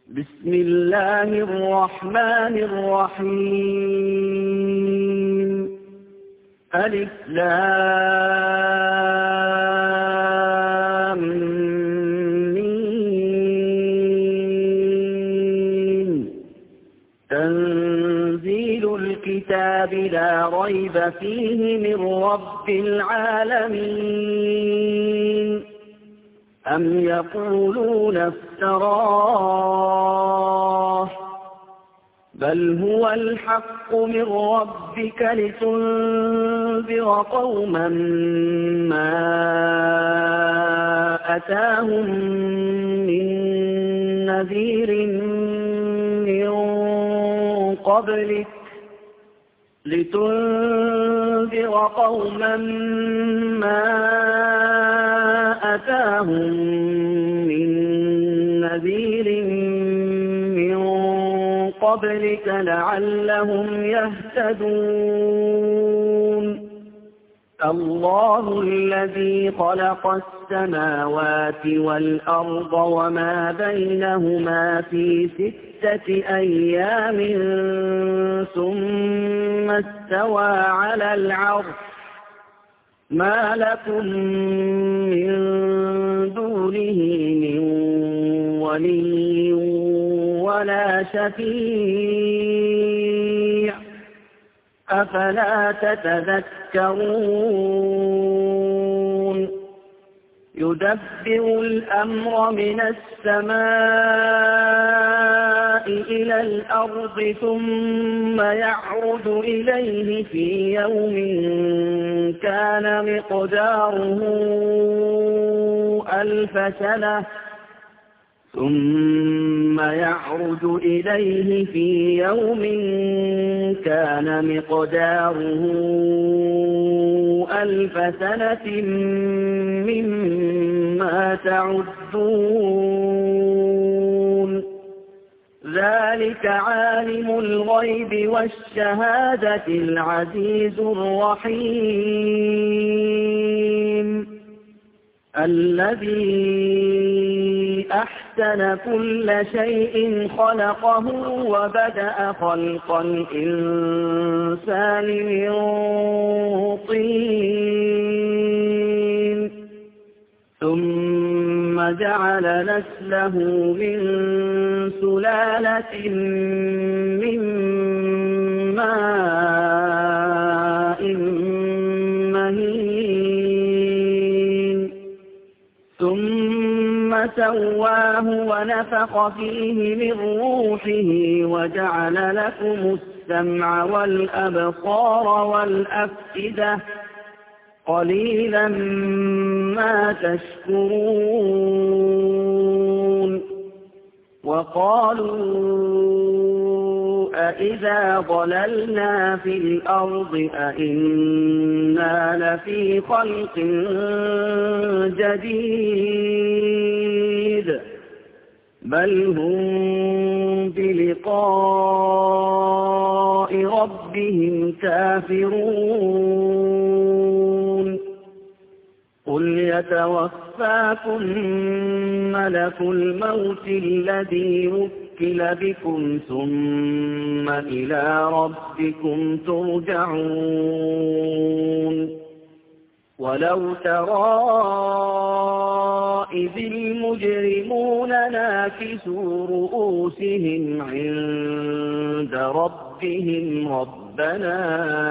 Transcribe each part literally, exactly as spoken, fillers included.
بسم الله الرحمن الرحيم ألف لام ميم تنزيل الكتاب لا ريب فيه من رب العالمين أم يقولون افتراه بل هو الحق من ربك لتنذر قوما ما أتاهم من نذير من قبلك لتنذر قوما ما أتاهم من نذير من قبلك لعلهم يهتدون الله الذي خلق السماوات والأرض وما بينهما في ستة أيام ثم استوى على العرش ما لكم من دونه من ولي ولا شفيع أفلا تتذكرون يدبر الأمر من السماء إلى الأرض ثم يعرج إليه في يوم كان مقداره ألف سنة ثم يعرج إليه في يوم كان مقداره ألف سنة مما تعدون ذلك عالم الغيب والشهادة العزيز الرحيم الذي أحسن كل شيء خلقه وبدأ خلق الإنسان من طين ثم جعل نسله من سلالة من ماء مهين ثم سواه ونفخ فيه من روحه وجعل لكم السمع والأبصار والأفئدة قليلا ما تشكرون وقالوا أإذا ضللنا في الأرض أإنا لفي خلق جديد بل هم بلقاء ربهم كافرون قل يتوفاكم ملك الموت الذي وكل بكم ثم إلى ربكم ترجعون ولو ترى إذ المجرمون ناكسوا رؤوسهم عند ربهم ربنا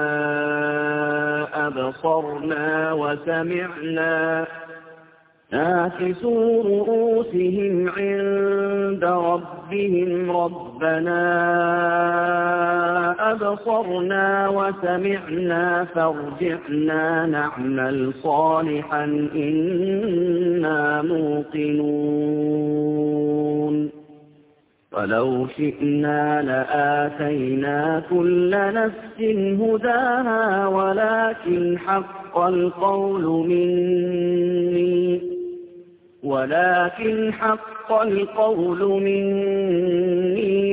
أبصرنا وسمعنا ناكسوا رؤوسهم عند ربهم ربنا أبصرنا وسمعنا فارجعنا نعمل صالحا إنا موقنون ولو شئنا لآتينا كل نفس هداها ولكن حق القول مني ولكن حق القول مني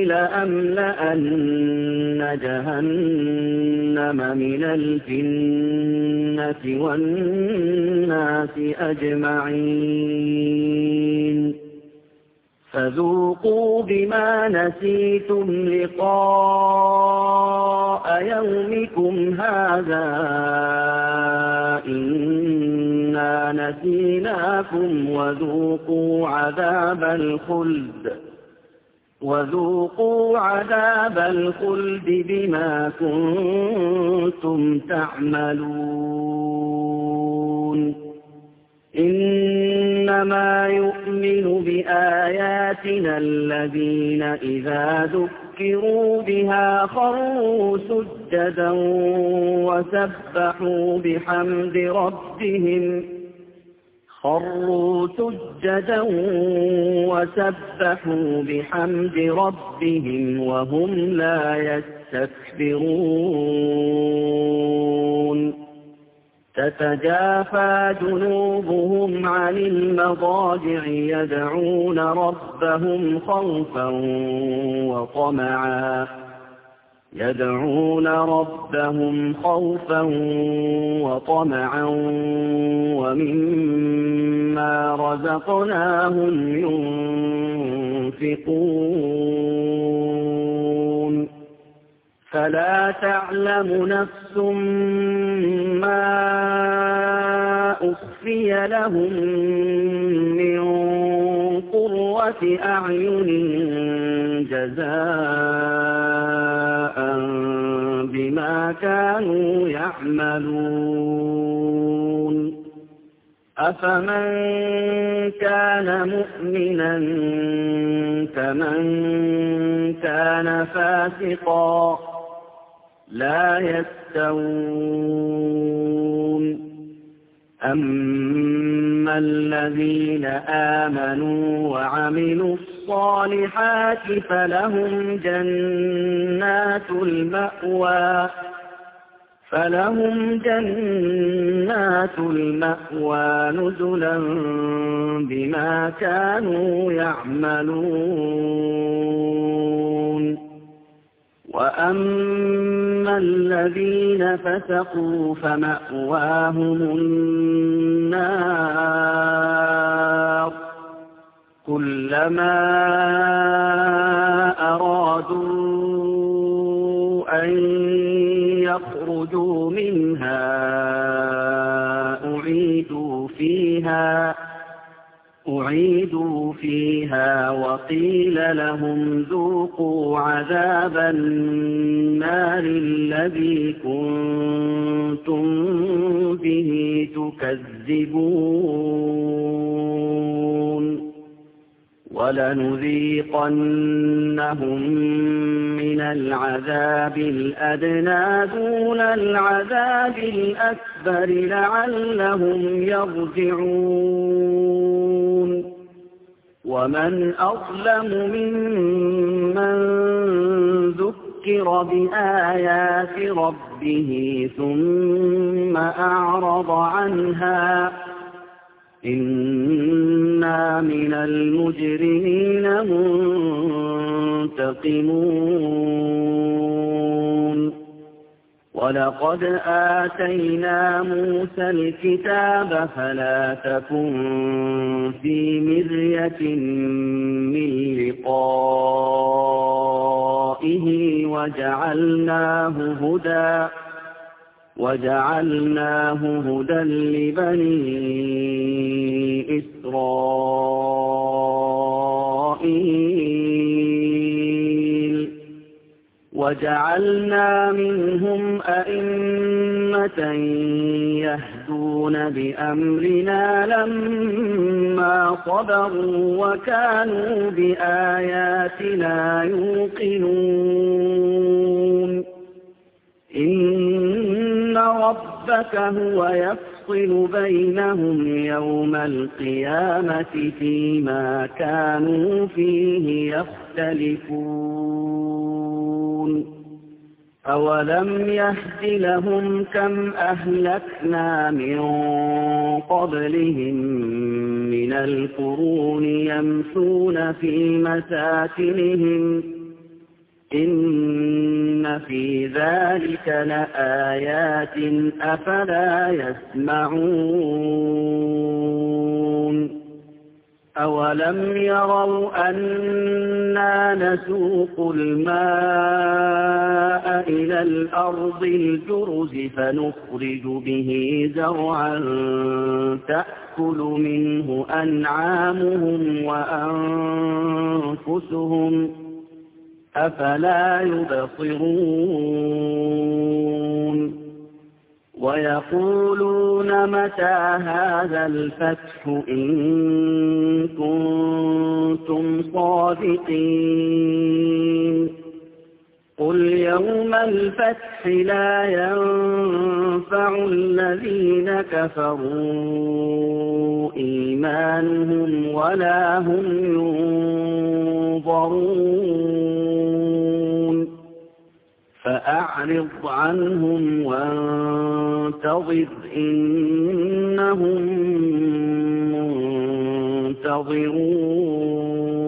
لأملأن جهنم من الجنة والناس أجمعين فذوقوا بما نسيتم لقاء يومكم هذا إنا نسيناكم وذوقوا عذاب الخلد وذوقوا عذاب الخلد بما كنتم تعملون إنما يؤمن بآياتنا الذين إذا ذكروا بها خروا سجدا وسبحوا بحمد ربهم خروا سجدا وسبحوا بحمد ربهم وهم لا يستكبرون تتجافى جنوبهم عن المضاجع يدعون ربهم خوفا وطمعا يدعون ربهم خوفا وطمعا ومما رزقناهم ينفقون فلا تعلم نفس ما أخفي لهم من قرة أعين جزاء بما كانوا يعملون أفمن كان مؤمنا كمن كان فاسقا لا يستوون أما الذين آمنوا وعملوا الصالحات فلهم جنات المأوى فلهم جنات المأوى نزلا بما كانوا يعملون وأما الذين فسقوا فمأواهم النار كلما أرادوا أن يخرجوا منها أعيدوا فيها أعيدوا فيها وقيل لهم ذوقوا عذاب النار الذي كنتم به تكذبون ولنذيقنهم من العذاب الأدنى دون العذاب الأكبر لعلهم يرجعون ومن أظلم ممن ذكر بآيات ربه ثم أعرض عنها إنا من المجرمين منتقمون ولقد آتينا موسى الكتاب فلا تكن في مرية من لقائه وجعلناه هدى وجعلناه هدى لبني إسرائيل وجعلنا منهم أئمة يهدون بأمرنا لما صبروا وكانوا بآياتنا يوقنون إن ربك هو يفصل بينهم يوم القيامة فيما كانوا فيه يختلفون أولم يهد لهم كم أهلكنا من قبلهم من القرون يمشون في مساكنهم إن في ذلك لآيات أفلا يسمعون أَوَلَمْ يَرَوْا أَنَّا نَسُوقُ الْمَاءَ إِلَى الْأَرْضِ الْجُرُزِ فَنُخْرِجُ بِهِ زَرْعًا تَأْكُلُ مِنْهُ أَنْعَامُهُمْ وَأَنفُسُهُمْ ۖ أَفَلَا يُبْصِرُونَ وَيَقُولُونَ مَتَىٰ هَٰذَا الْفَتْحُ إِن كُنتُمْ صَادِقِينَ قُلْ يَوْمَ الْفَتْحِ لَا يَنفَعُ الَّذِينَ كَفَرُوا إِيمَانُهُمْ وَلَا هُمْ يُنظَرُونَ فَأَعْرِضْ عَنْهُمْ وَانتَظِرْ إِنَّهُم مُّنتَظِرُونَ